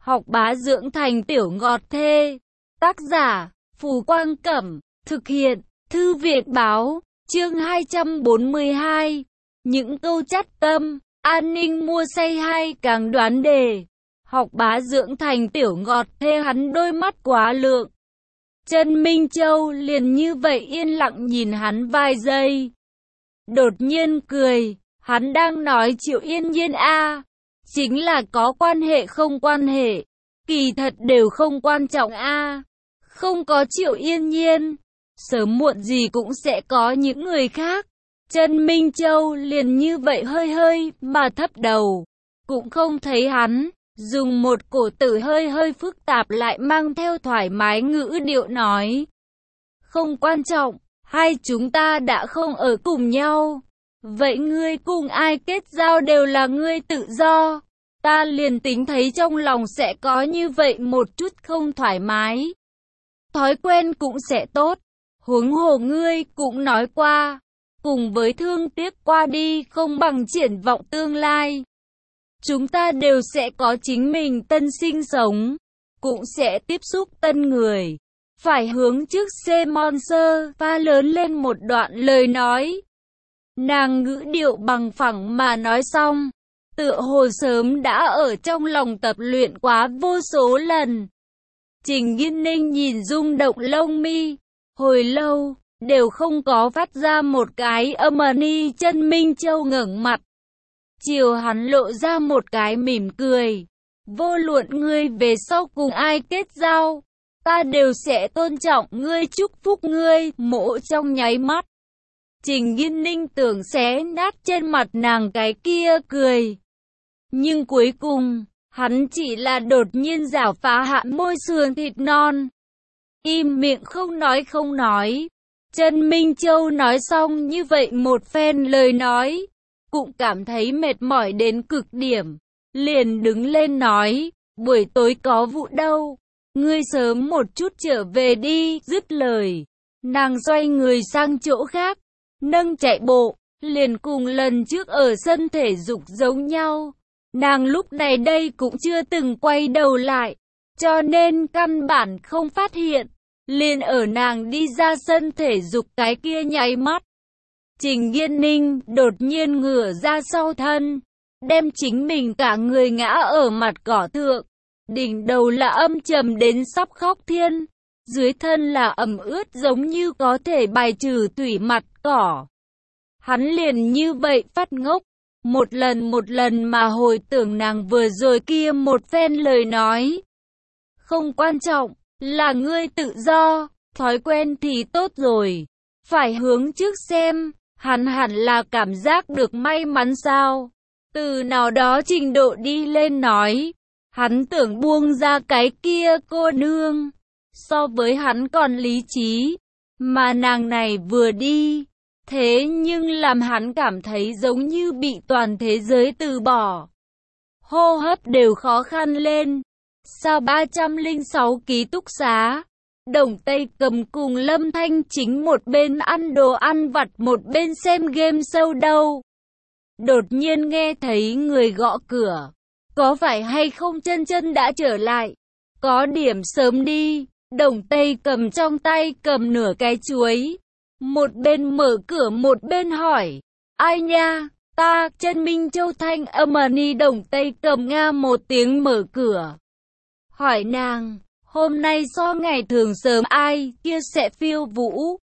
Học bá dưỡng thành tiểu ngọt thê. Tác giả, Phù Quang Cẩm. Thực hiện, Thư viện Báo. Chương 242. Những câu chắt tâm. An ninh mua say hay càng đoán đề. Học bá dưỡng thành tiểu ngọt thê, hắn đôi mắt quá lượng. Trần Minh Châu liền như vậy yên lặng nhìn hắn vài giây. Đột nhiên cười, hắn đang nói Triệu Yên Nhiên a, chính là có quan hệ không quan hệ, kỳ thật đều không quan trọng a. Không có Triệu Yên Nhiên, sớm muộn gì cũng sẽ có những người khác. Trần Minh Châu liền như vậy hơi hơi mà thấp đầu, cũng không thấy hắn, dùng một cổ tử hơi hơi phức tạp lại mang theo thoải mái ngữ điệu nói. Không quan trọng, hai chúng ta đã không ở cùng nhau. Vậy ngươi cùng ai kết giao đều là ngươi tự do. Ta liền tính thấy trong lòng sẽ có như vậy một chút không thoải mái. Thói quen cũng sẽ tốt. Huống hồ ngươi cũng nói qua, cùng với thương tiếc qua đi không bằng triển vọng tương lai. Chúng ta đều sẽ có chính mình tân sinh sống, cũng sẽ tiếp xúc tân người. Phải hướng trước xe Monster pha lớn lên một đoạn lời nói. Nàng ngữ điệu bằng phẳng mà nói xong, tựa hồ sớm đã ở trong lòng tập luyện quá vô số lần. Trình Nghiên Ninh nhìn rung động lông mi, hồi lâu, đều không có phát ra một cái âm ni. Trần Minh Châu ngẩng mặt, chiều hắn lộ ra một cái mỉm cười. Vô luận ngươi về sau cùng ai kết giao, ta đều sẽ tôn trọng ngươi, chúc phúc ngươi. Mỗ trong nháy mắt, Trình Nghiên Ninh tưởng xé nát trên mặt nàng cái kia cười. Nhưng cuối cùng, hắn chỉ là đột nhiên giảo phá hạ môi sườn thịt non. Im miệng không nói. Trần Minh Châu nói xong như vậy một phen lời nói, cũng cảm thấy mệt mỏi đến cực điểm. Liền đứng lên nói, buổi tối có vụ đâu, ngươi sớm một chút trở về đi. Dứt lời, nàng xoay người sang chỗ khác, nâng chạy bộ, liền cùng lần trước ở sân thể dục giống nhau. Nàng lúc này đây cũng chưa từng quay đầu lại, cho nên căn bản không phát hiện. Liền ở nàng đi ra sân thể dục cái kia nháy mắt, Trình Nghiên Ninh đột nhiên ngửa ra sau thân, đem chính mình cả người ngã ở mặt cỏ thượng. Đỉnh đầu là âm trầm đến sắp khóc thiên, dưới thân là ẩm ướt giống như có thể bài trừ thủy mặt cỏ. Hắn liền như vậy phát ngốc, một lần mà hồi tưởng nàng vừa rồi kia một phen lời nói. Không quan trọng, là ngươi tự do, thói quen thì tốt rồi. Phải hướng trước xem, hắn hẳn là cảm giác được may mắn sao. Từ nào đó trình độ đi lên nói, hắn tưởng buông ra cái kia cô nương, so với hắn còn lý trí. Mà nàng này vừa đi, thế nhưng làm hắn cảm thấy giống như bị toàn thế giới từ bỏ. Hô hấp đều khó khăn lên. Sao 306 ký túc xá, Đồng Tây Cầm cùng Lâm Thanh chính một bên ăn đồ ăn vặt một bên xem game show đâu. Đột nhiên nghe thấy người gõ cửa. Có phải hay không Chân Chân đã trở lại? Có điểm sớm đi. Đồng Tây Cầm trong tay cầm nửa cái chuối, một bên mở cửa một bên hỏi. Ai nha? Ta. Trần Minh Châu thanh âm ni. Đồng Tây Cầm nga một tiếng mở cửa, hỏi nàng, hôm nay so ngày thường sớm ai kia sẽ phiêu vũ?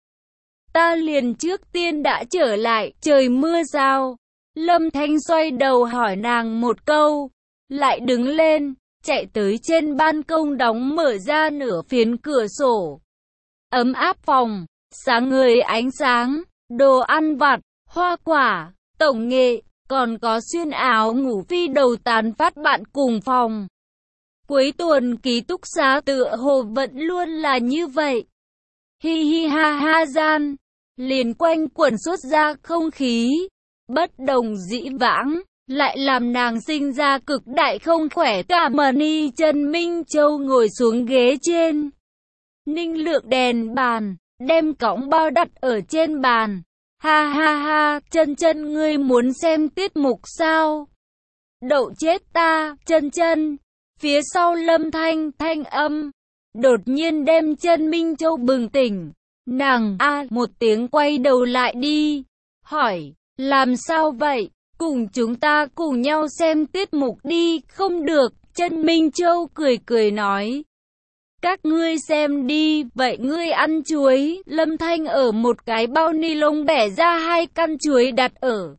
Ta liền trước tiên đã trở lại, trời mưa sao? Lâm Thanh xoay đầu hỏi nàng một câu, lại đứng lên, chạy tới trên ban công đóng mở ra nửa phiến cửa sổ. Ấm áp phòng, sáng ngời ánh sáng, đồ ăn vặt, hoa quả, tổng nghệ, còn có xuyên áo ngủ phi đầu tán phát bạn cùng phòng. Cuối tuần ký túc xá tựa hồ vẫn luôn là như vậy. Hi hi ha ha gian, liền quanh quẩn xuất ra không khí bất đồng dĩ vãng, lại làm nàng sinh ra cực đại không khỏe cảm. Ni. Trần Minh Châu ngồi xuống ghế trên, ninh lượng đèn bàn, đem cõng bao đặt ở trên bàn. Ha ha ha, Chân Chân ngươi muốn xem tiết mục sao? Đậu chết ta, Chân Chân. Phía sau Lâm Thanh thanh âm, đột nhiên đem Chân Minh Châu bừng tỉnh. Nàng một tiếng quay đầu lại đi, hỏi, làm sao vậy? Cùng chúng ta cùng nhau xem tiết mục đi. Không được, Chân Minh Châu cười cười nói. Các ngươi xem đi, vậy ngươi ăn chuối. Lâm Thanh ở một cái bao ni lông bẻ ra 2 căn chuối đặt ở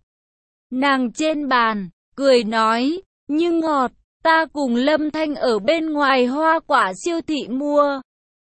nàng trên bàn, cười nói, nhưng ngọt. Ta cùng Lâm Thanh ở bên ngoài hoa quả siêu thị mua.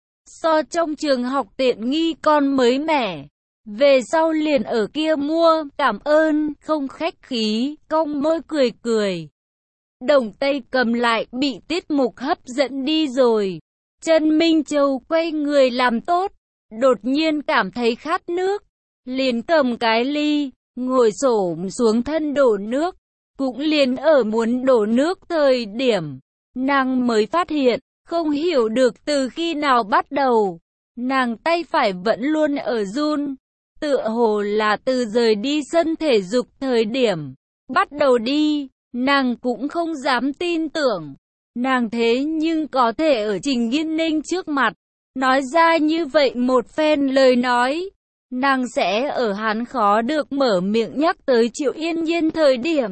So trong trường học tiện nghi con mới mẻ. Về sau liền ở kia mua, cảm ơn, không khách khí, cong môi cười cười. Đồng Tây cầm lại, bị tiết mục hấp dẫn đi rồi. Chân Minh Châu quay người làm tốt, đột nhiên cảm thấy khát nước. Liền cầm cái ly, ngồi xổm xuống thân đổ nước. Cũng liền ở muốn đổ nước thời điểm, nàng mới phát hiện, không hiểu được từ khi nào bắt đầu, nàng tay phải vẫn luôn ở run, tựa hồ là từ rời đi sân thể dục thời điểm, bắt đầu đi, nàng cũng không dám tin tưởng, nàng thế nhưng có thể ở Trình Nghiên Ninh trước mặt, nói ra như vậy một phen lời nói, nàng sẽ ở hắn khó được mở miệng nhắc tới Triệu Yên Nhiên thời điểm.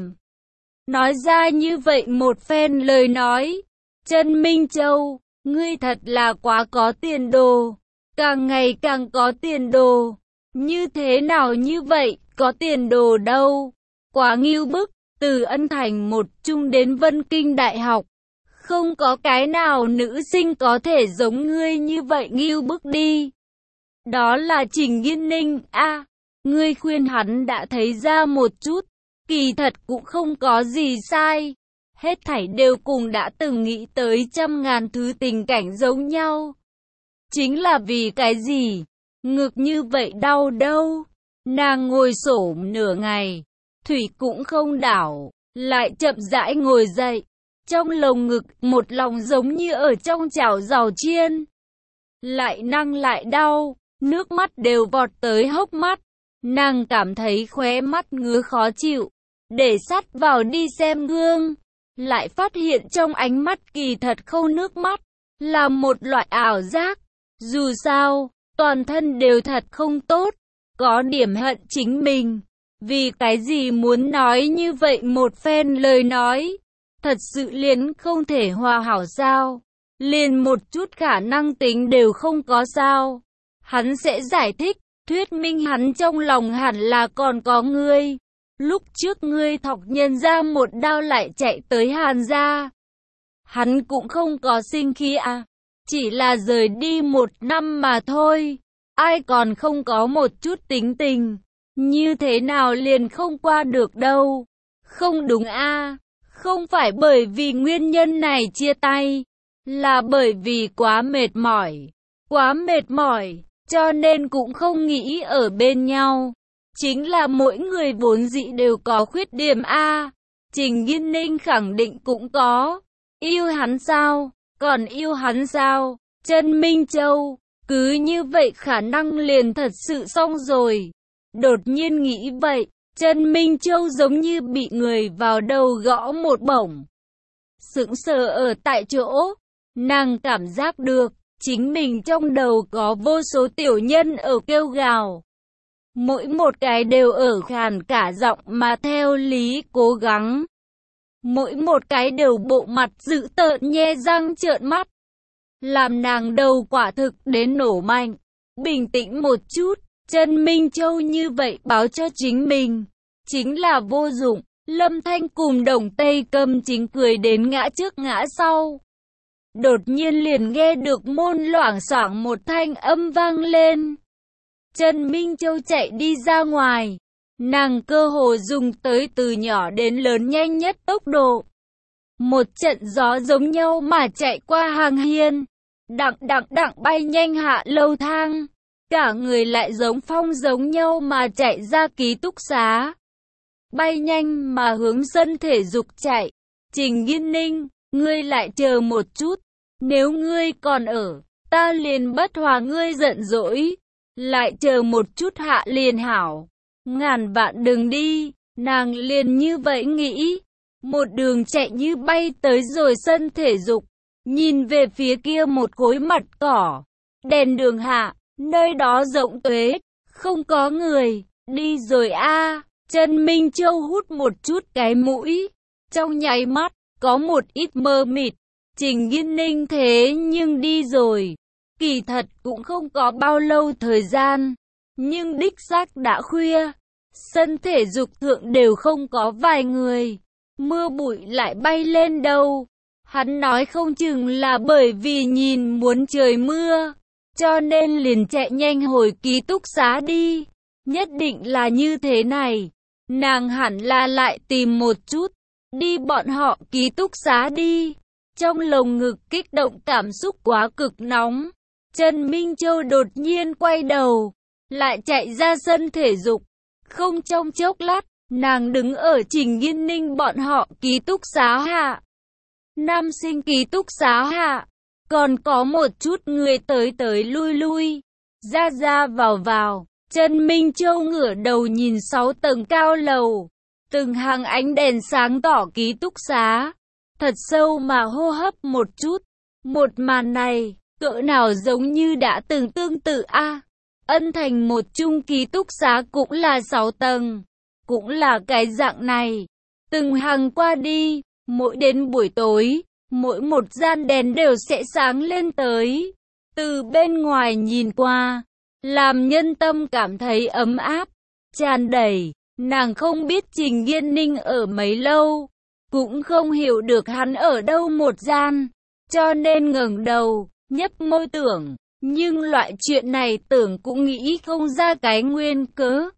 Nói ra như vậy một phen lời nói, Chân Minh Châu, ngươi thật là quá có tiền đồ, càng ngày càng có tiền đồ, như thế nào như vậy, có tiền đồ đâu, quá ngưu bức, từ Ân Thành 1 trung đến Vân Kinh Đại học, không có cái nào nữ sinh có thể giống ngươi như vậy ngưu bức đi. Đó là Trình Nghiên Ninh, ngươi khuyên hắn đã thấy ra một chút. Kỳ thật cũng không có gì sai, hết thảy đều cùng đã từng nghĩ tới trăm ngàn thứ tình cảnh giống nhau. Chính là vì cái gì? Ngực như vậy đau đâu? Nàng ngồi xổm nửa ngày, thủy cũng không đảo, lại chậm rãi ngồi dậy. Trong lồng ngực một lòng giống như ở trong chảo giò chiên. Lại năng lại đau, nước mắt đều vọt tới hốc mắt. Nàng cảm thấy khóe mắt ngứa khó chịu. Để sát vào đi xem gương, lại phát hiện trong ánh mắt kỳ thật không nước mắt, là một loại ảo giác. Dù sao, toàn thân đều thật không tốt, có điểm hận chính mình. Vì cái gì muốn nói như vậy một phen lời nói, thật sự liền không thể hòa hảo sao, liền một chút khả năng tính đều không có sao. Hắn sẽ giải thích, thuyết minh hắn trong lòng hẳn là còn có ngươi. Lúc trước ngươi thọc nhân ra một đao lại chạy tới Hàn gia. Hắn cũng không có sinh khí chỉ là rời đi 1 năm mà thôi. Ai còn không có một chút tính tình. Như thế nào liền không qua được đâu. Không đúng không phải bởi vì nguyên nhân này chia tay. Là bởi vì quá mệt mỏi. Quá mệt mỏi, cho nên cũng không nghĩ ở bên nhau. Chính là mỗi người vốn dĩ đều có khuyết điểm Trình Nghiên Ninh khẳng định cũng có. Yêu hắn sao? Còn yêu hắn sao? Chân Minh Châu, cứ như vậy khả năng liền thật sự xong rồi. Đột nhiên nghĩ vậy, Chân Minh Châu giống như bị người vào đầu gõ một bổng. Sững sờ ở tại chỗ, nàng cảm giác được, chính mình trong đầu có vô số tiểu nhân ở kêu gào. Mỗi một cái đều ở khàn cả giọng mà theo lý cố gắng. Mỗi một cái đều bộ mặt dữ tợn nhe răng trợn mắt. Làm nàng đầu quả thực đến nổ mạnh. Bình tĩnh một chút, Chân Minh Châu như vậy báo cho chính mình. Chính là vô dụng, Lâm Thanh cùng Đồng Tây Cầm chính cười đến ngã trước ngã sau. Đột nhiên liền nghe được môn loảng xoảng một thanh âm vang lên. Chân Minh Châu chạy đi ra ngoài, nàng cơ hồ dùng tới từ nhỏ đến lớn nhanh nhất tốc độ. Một trận gió giống nhau mà chạy qua hàng hiên, đặng bay nhanh hạ lầu thang, cả người lại giống phong giống nhau mà chạy ra ký túc xá. Bay nhanh mà hướng sân thể dục chạy. Trình Nghiên Ninh, ngươi lại chờ một chút, nếu ngươi còn ở, ta liền bất hòa ngươi giận dỗi. Lại chờ một chút hạ liền hảo. Ngàn vạn đừng đi, nàng liền như vậy nghĩ. một đường chạy như bay tới rồi sân thể dục. Nhìn về phía kia một khối mặt cỏ. Đèn đường hạ, nơi đó rộng tuế, không có người. Đi rồi a. Trần Minh Châu hút một chút cái mũi. Trong nháy mắt, có một ít mơ mịt. Trình Nghiên Ninh thế nhưng đi rồi. Kỳ thật cũng không có bao lâu thời gian. Nhưng đích xác đã khuya. Sân thể dục thượng đều không có vài người. Mưa bụi lại bay lên đâu. Hắn nói không chừng là bởi vì nhìn muốn trời mưa. Cho nên liền chạy nhanh hồi ký túc xá đi. Nhất định là như thế này. Nàng hẳn là lại tìm một chút. Đi bọn họ ký túc xá đi. Trong lồng ngực kích động cảm xúc quá cực nóng. Trần Minh Châu đột nhiên quay đầu. Lại chạy ra sân thể dục. Không trong chốc lát, nàng đứng ở Trình Nghiên Ninh bọn họ ký túc xá hạ. Nam sinh ký túc xá hạ. Còn có một chút người tới tới lui lui. Ra ra vào vào. Trần Minh Châu ngửa đầu nhìn 6 tầng cao lầu. Từng hàng ánh đèn sáng tỏ ký túc xá. Thật sâu mà hô hấp một chút. Một màn này, cỡ nào giống như đã từng tương tự a. Ân Thành một chung ký túc xá cũng là 6 tầng. Cũng là cái dạng này. Từng hàng qua đi, mỗi đến buổi tối, mỗi một gian đèn đều sẽ sáng lên tới. Từ bên ngoài nhìn qua, làm nhân tâm cảm thấy ấm áp, tràn đầy. Nàng không biết Trình Nghiên Ninh ở mấy lâu, cũng không hiểu được hắn ở đâu một gian, cho nên ngẩng đầu, nhấp môi tưởng, nhưng loại chuyện này tưởng cũng nghĩ không ra cái nguyên cớ.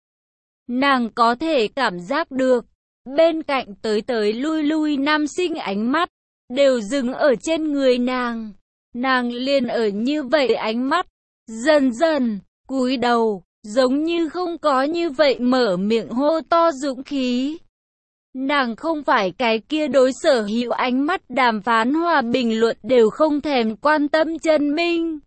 Nàng có thể cảm giác được, bên cạnh tới tới lui lui nam sinh ánh mắt, đều dừng ở trên người nàng. Nàng liền ở như vậy ánh mắt, dần dần, cúi đầu, giống như không có như vậy mở miệng hô to dũng khí. Nàng không phải cái kia đối sở hữu ánh mắt đàm phán hòa bình luận đều không thèm quan tâm Trần Minh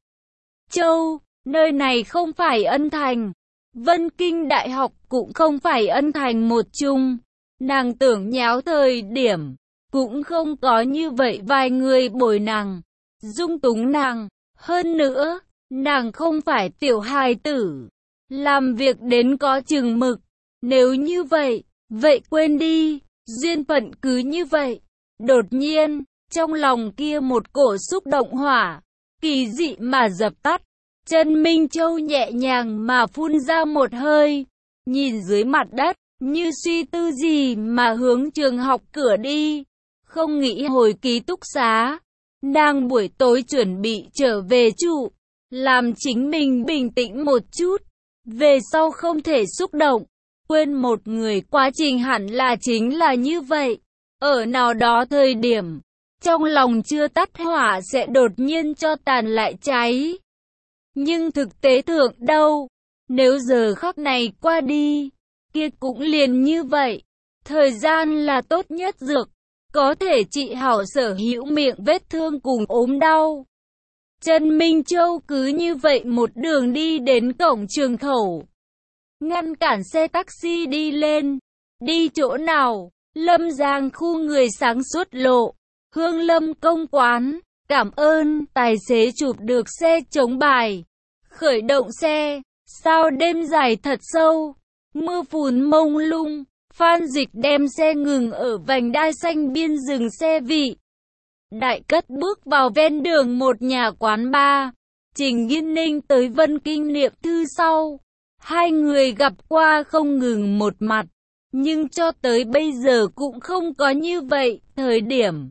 Châu, nơi này không phải Ân Thành. Vân Kinh Đại học cũng không phải Ân Thành một chung. Nàng tưởng nháo thời điểm, cũng không có như vậy vài người bồi nàng, dung túng nàng. Hơn nữa, nàng không phải tiểu hài tử, làm việc đến có chừng mực. Nếu như vậy, vậy quên đi, duyên phận cứ như vậy. Đột nhiên, trong lòng kia một cổ xúc động hỏa, kỳ dị mà dập tắt. Trần Minh Châu nhẹ nhàng mà phun ra một hơi, nhìn dưới mặt đất, như suy tư gì mà hướng trường học cửa đi, không nghĩ hồi ký túc xá. Nàng buổi tối chuẩn bị trở về trụ, làm chính mình bình tĩnh một chút, về sau không thể xúc động, quên một người. Quá trình hẳn là chính là như vậy, ở nào đó thời điểm, trong lòng chưa tắt hỏa sẽ đột nhiên cho tàn lại cháy. Nhưng thực tế thượng đâu, nếu giờ khắc này qua đi, kia cũng liền như vậy. Thời gian là tốt nhất dược, có thể trị hảo sở hữu miệng vết thương cùng ốm đau. Trần Minh Châu cứ như vậy một đường đi đến cổng trường khẩu, ngăn cản xe taxi đi lên. Đi chỗ nào? Lâm Giang khu người sáng suốt lộ, Hương Lâm công quán. Cảm ơn. Tài xế chụp được xe chống bài, khởi động xe. Sao đêm dài thật sâu, mưa phùn mông lung. Phan Dịch đem xe ngừng ở vành đai xanh biên dừng xe vị. Đại cất bước vào ven đường một nhà quán bar. Trình Nghiên Ninh tới Vân Kinh niệm thư sau, hai người gặp qua không ngừng một mặt, nhưng cho tới bây giờ cũng không có như vậy. Thời điểm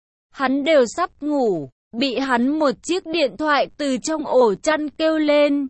hắn đều sắp ngủ, bị hắn một chiếc điện thoại từ trong ổ chăn kêu lên,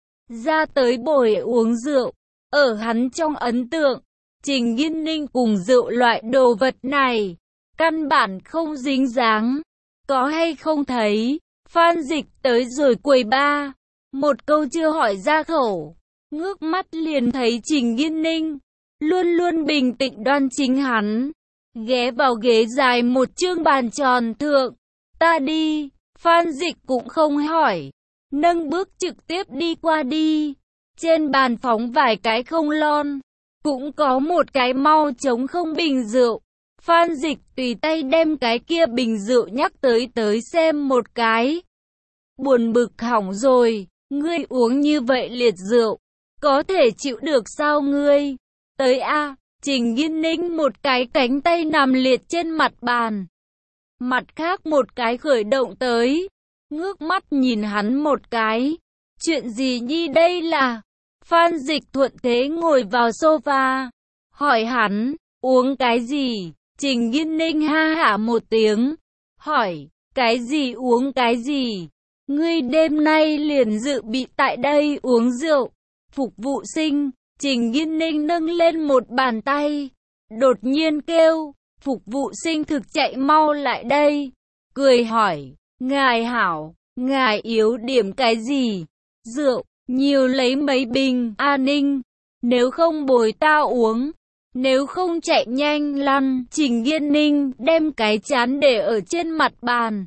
ra tới bồi uống rượu. Ở hắn trong ấn tượng, Trình Nghiên Ninh cùng rượu loại đồ vật này, căn bản không dính dáng. Có hay không thấy, Phan Dịch tới rồi quầy bar, một câu chưa hỏi ra khẩu, ngước mắt liền thấy Trình Nghiên Ninh, luôn luôn bình tĩnh đoan chính hắn, ghé vào ghế dài một chương bàn tròn thượng. Ta đi. Phan Dịch cũng không hỏi, nâng bước trực tiếp đi qua đi. Trên bàn phóng vài cái không lon, cũng có một cái mau trống không bình rượu. Phan Dịch tùy tay đem cái kia bình rượu nhắc tới xem một cái. Buồn bực hỏng rồi, ngươi uống như vậy liệt rượu, có thể chịu được sao ngươi? Tới a. Trình Nghiên Ninh một cái cánh tay nằm liệt trên mặt bàn. Mặt khác một cái khởi động tới, ngước mắt nhìn hắn một cái. Chuyện gì nhi đây là? Phan Dịch thuận thế ngồi vào sofa, hỏi hắn, uống cái gì? Trình Nghiên Ninh ha hả một tiếng, hỏi, cái gì uống cái gì? Ngươi đêm nay liền dự bị tại đây uống rượu. Phục vụ sinh, Trình Nghiên Ninh nâng lên một bàn tay, đột nhiên kêu, phục vụ sinh thực chạy mau lại đây, cười hỏi, ngài hảo, ngài yếu điểm cái gì? Rượu, nhiều lấy mấy bình, Ninh, nếu không bồi ta uống, nếu không chạy nhanh lăn. Trình Nghiên Ninh đem cái chán để ở trên mặt bàn,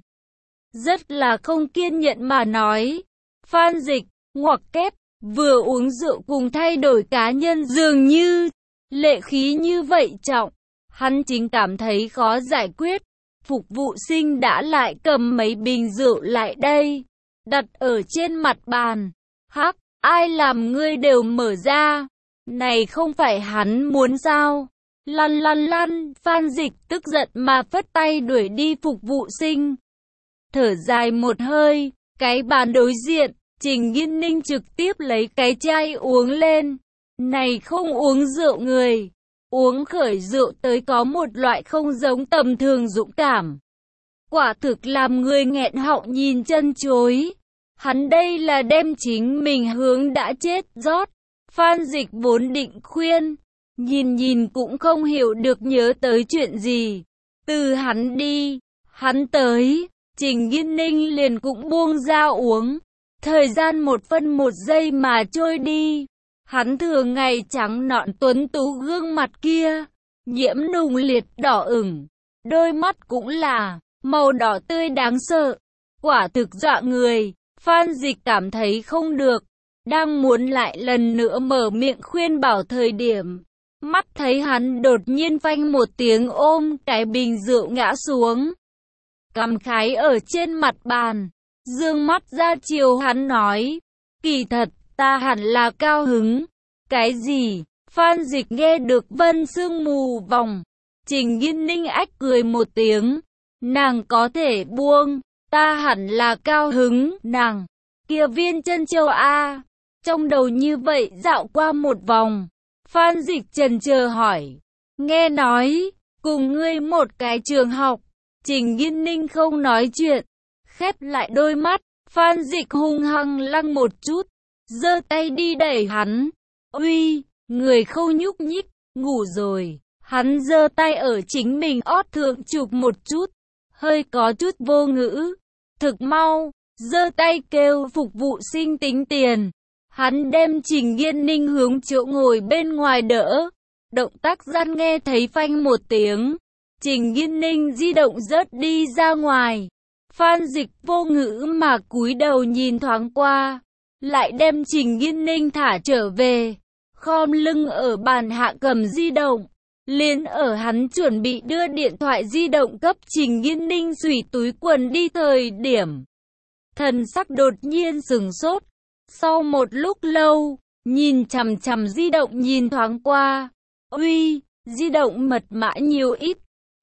rất là không kiên nhẫn mà nói. Phan Dịch, ngoặc kép, vừa uống rượu cùng thay đổi cá nhân dường như, lệ khí như vậy trọng, hắn chính cảm thấy khó giải quyết. Phục vụ sinh đã lại cầm mấy bình rượu lại đây, đặt ở trên mặt bàn. Hắc, ai làm ngươi đều mở ra, này không phải hắn muốn sao? Lăn lăn lăn. Phan Dịch tức giận mà phất tay đuổi đi phục vụ sinh. Thở dài một hơi, cái bàn đối diện, Trình Nghiên Ninh trực tiếp lấy cái chai uống lên. Này không uống rượu người, uống khởi rượu tới có một loại không giống tầm thường dũng cảm. Quả thực làm người nghẹn họng nhìn chân chối. Hắn đây là đem chính mình hướng đã chết rót. Phan Dịch vốn định khuyên, nhìn cũng không hiểu được nhớ tới chuyện gì. Từ hắn đi, hắn tới, Trình Nghiên Ninh liền cũng buông ra uống. Thời gian 1 phân 1 giây mà trôi đi. Hắn thường ngày trắng nõn tuấn tú gương mặt kia, nhiễm nùng liệt đỏ ửng, đôi mắt cũng là màu đỏ tươi đáng sợ, quả thực dọa người. Phan Dịch cảm thấy không được, đang muốn lại lần nữa mở miệng khuyên bảo thời điểm, mắt thấy hắn đột nhiên phanh một tiếng ôm cái bình rượu ngã xuống, cằm khái ở trên mặt bàn, dương mắt ra chiều hắn nói, kỳ thật, ta hẳn là cao hứng. Cái gì? Phan Dịch nghe được vân sương mù vòng. Trình Nghiên Ninh ách cười một tiếng. Nàng có thể buông, ta hẳn là cao hứng. Nàng, kia viên chân châu A. Trong đầu như vậy dạo qua một vòng. Phan Dịch chần chờ hỏi. Nghe nói, cùng ngươi một cái trường học. Trình Nghiên Ninh không nói chuyện. Khép lại đôi mắt. Phan Dịch hung hăng lăng một chút, giơ tay đi đẩy hắn. Uy, người không nhúc nhích, ngủ rồi. Hắn giơ tay ở chính mình ót thượng chụp một chút, hơi có chút vô ngữ. Thực mau, giơ tay kêu phục vụ sinh tính tiền. Hắn đem Trình Nghiên Ninh hướng chỗ ngồi bên ngoài đỡ. Động tác gian nghe thấy phanh một tiếng. Trình Nghiên Ninh di động rớt đi ra ngoài. Phan Dịch vô ngữ mà cúi đầu nhìn thoáng qua, lại đem Trình Nghiên Ninh thả trở về, khom lưng ở bàn hạ cầm di động. Liền ở hắn chuẩn bị đưa điện thoại di động cấp Trình Nghiên Ninh xùy túi quần đi thời điểm, thần sắc đột nhiên sừng sốt. Sau một lúc lâu, nhìn chằm chằm di động nhìn thoáng qua. Uy, di động mật mã nhiều ít?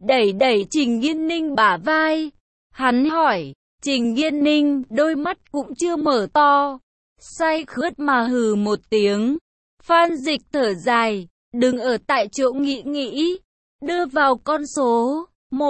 Đẩy Trình Nghiên Ninh bả vai. Hắn hỏi, Trình Nghiên Ninh đôi mắt cũng chưa mở to, say khướt mà hừ một tiếng. Phan Dịch thở dài, đừng ở tại chỗ nghĩ, đưa vào con số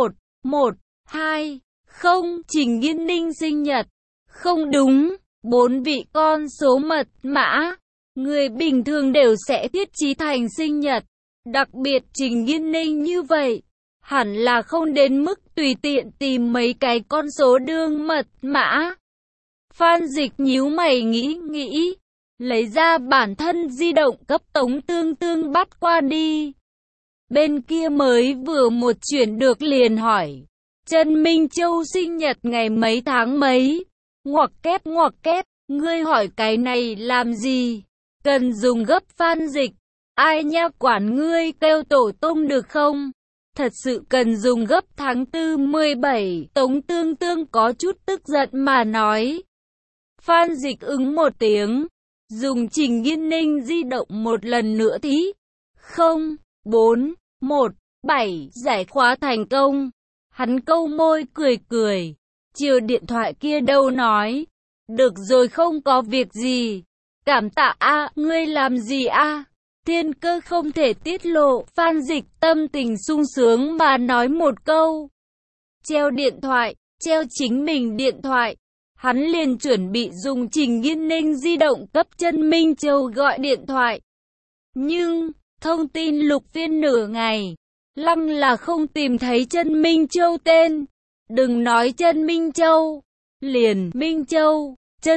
1120. Trình Nghiên Ninh sinh nhật. Không đúng, 4 vị con số mật mã, người bình thường đều sẽ thiết trí thành sinh nhật. Đặc biệt Trình Nghiên Ninh như vậy, hẳn là không đến mức tùy tiện tìm mấy cái con số đương mật mã. Phan Dịch nhíu mày nghĩ, lấy ra bản thân di động cấp Tống Tương bắt qua đi. Bên kia mới vừa một chuyển được liền hỏi, Trần Minh Châu sinh nhật ngày mấy tháng mấy? Ngoặc kép, ngươi hỏi cái này làm gì? Cần dùng gấp. Phan Dịch, ai nha quản ngươi kêu tổ tông được không? thật sự cần dùng gấp tháng 4 17, Tống Tương Tương có chút tức giận mà nói. Phan Dịch ứng một tiếng, dùng Trình Nghiên Ninh di động một lần nữa tí. 0, 4, 1, 7, giải khóa thành công. Hắn câu môi cười cười, chiều điện thoại kia đâu nói. Được rồi, không có việc gì. Cảm tạ a, ngươi làm gì a? Thiên cơ không thể tiết lộ. Phan Dịch tâm tình sung sướng mà nói một câu. Treo điện thoại, treo chính mình điện thoại. Hắn liền chuẩn bị dùng Trình Nghiên Ninh di động cấp Chân Minh Châu gọi điện thoại. Nhưng, thông tin lục phiên nửa ngày, lăng là không tìm thấy Chân Minh Châu tên. Đừng nói Chân Minh Châu, liền Minh Châu,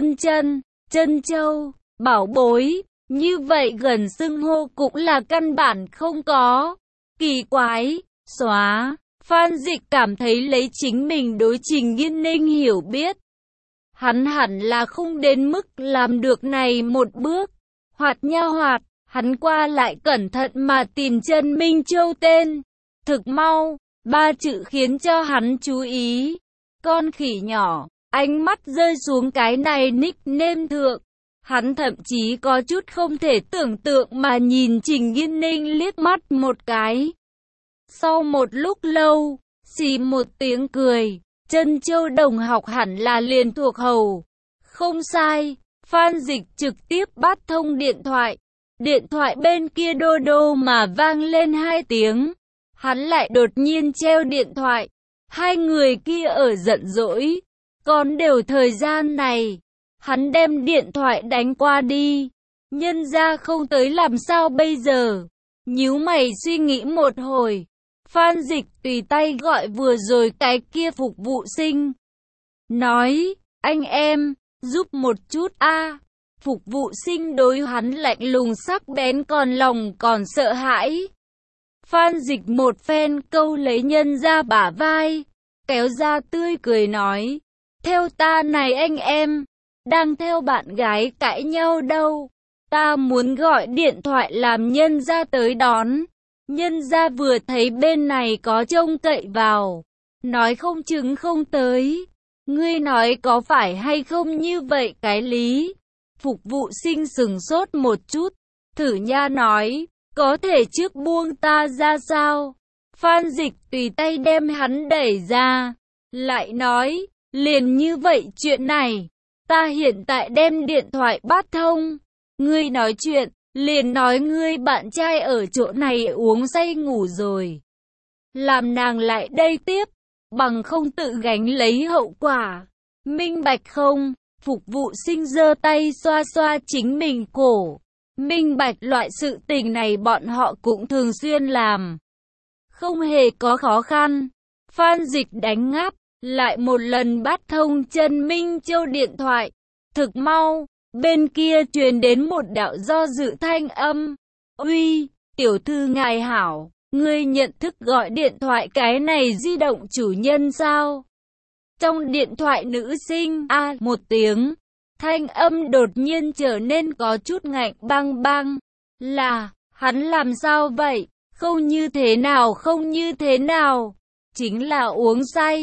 Chân Châu, bảo bối, như vậy gần xưng hô cũng là căn bản không có. Kỳ quái, xóa. Phan Dịch cảm thấy lấy chính mình đối Trình Nghiên Ninh hiểu biết, hắn hẳn là không đến mức làm được này một bước. Hoạt nha hoạt, hắn qua lại cẩn thận mà tìm Chân Minh Châu tên. Thực mau, 3 chữ khiến cho hắn chú ý. Con khỉ nhỏ, ánh mắt rơi xuống cái này nickname thượng. Hắn thậm chí có chút không thể tưởng tượng mà nhìn Trình Nghiên Ninh liếc mắt một cái. Sau một lúc lâu, xì một tiếng cười, Chân Châu đồng học hẳn là liền thuộc hầu. Không sai, Phan Dịch trực tiếp bắt thông điện thoại. Điện thoại bên kia đô đô mà vang lên 2 tiếng. Hắn lại đột nhiên treo điện thoại. Hai người kia ở giận dỗi. Còn đều thời gian này, hắn đem điện thoại đánh qua đi. Nhân ra không tới làm sao bây giờ? Nhíu mày suy nghĩ một hồi. Phan Dịch tùy tay gọi vừa rồi cái kia phục vụ sinh. Nói, anh em, giúp một chút a. Phục vụ sinh đối hắn lạnh lùng sắc bén còn lòng còn sợ hãi. Phan Dịch một phen câu lấy nhân ra bả vai, kéo ra tươi cười nói. Theo ta này anh em, đang theo bạn gái cãi nhau đâu. Ta muốn gọi điện thoại làm nhân ra tới đón. Nhân ra vừa thấy bên này có trông cậy vào, nói không chừng không tới. Ngươi nói có phải hay không như vậy cái lý? Phục vụ sinh sừng sốt một chút, thử nha nói, có thể trước buông ta ra sao? Phan Dịch tùy tay đem hắn đẩy ra, lại nói, liền như vậy chuyện này, ta hiện tại đem điện thoại bắt thông. Ngươi nói chuyện, liền nói ngươi bạn trai ở chỗ này uống say ngủ rồi. Làm nàng lại đây tiếp, bằng không tự gánh lấy hậu quả. Minh bạch không? Phục vụ sinh giơ tay xoa xoa chính mình cổ. Minh bạch loại sự tình này bọn họ cũng thường xuyên làm. Không hề có khó khăn. Phan Dịch đánh ngáp, lại một lần bắt thông Chân Minh Châu điện thoại. Thực mau, bên kia truyền đến một đạo do dự thanh âm. Uy, tiểu thư ngài hảo, ngươi nhận thức gọi điện thoại cái này di động chủ nhân sao? Trong điện thoại nữ sinh một tiếng, thanh âm đột nhiên trở nên có chút ngạnh băng băng. Là, hắn làm sao vậy? Không như thế nào. Chính là uống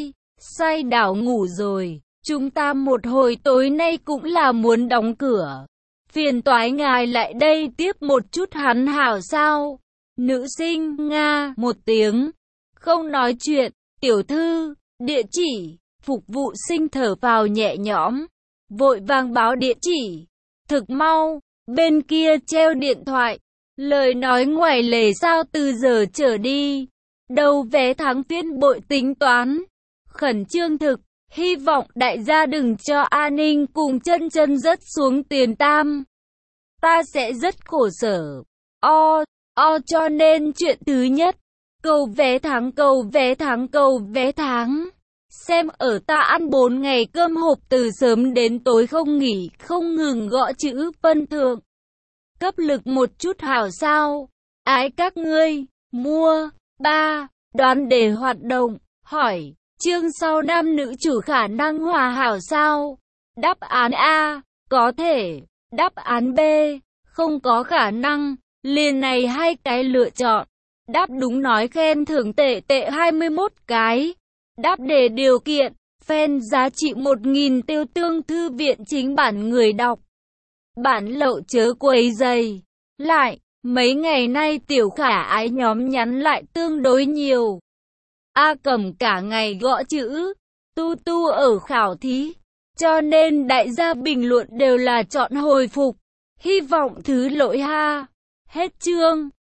say đảo ngủ rồi. Chúng ta một hồi tối nay cũng là muốn đóng cửa. Phiền toái ngài lại đây tiếp một chút hắn hảo sao? Nữ sinh nga một tiếng, không nói chuyện. Tiểu thư, địa chỉ. Phục vụ sinh thở vào nhẹ nhõm, vội vàng báo địa chỉ. Thực mau, bên kia treo điện thoại. Lời nói ngoài lề sao từ giờ trở đi. Đầu vé tháng phiên bội tính toán. Khẩn trương thực, hy vọng đại gia đừng cho an ninh cùng chân rớt xuống tiền tam. Ta sẽ rất khổ sở. Cho nên chuyện thứ nhất, cầu vé tháng. Xem ở ta ăn 4 ngày cơm hộp từ sớm đến tối không nghỉ, không ngừng gõ chữ phân thượng. Cấp lực một chút hảo sao? Ái các ngươi, mua, 3, đoán đề hoạt động, hỏi, chương sau nam nữ chủ khả năng hòa hảo sao? Đáp án A, có thể, đáp án B, không có khả năng, liền này 2 cái lựa chọn. Đáp đúng nói khen thưởng tệ tệ 21 cái. Đáp đề điều kiện, fan giá trị 1.000 tiêu tương thư viện chính bản người đọc. Bản lậu chớ quấy rầy. Lại, mấy ngày nay tiểu khả ái nhóm nhắn lại tương đối nhiều. A Cầm cả ngày gõ chữ, tu ở khảo thí. Cho nên đại gia bình luận đều là chọn hồi phục. Hy vọng thứ lỗi ha. Hết chương.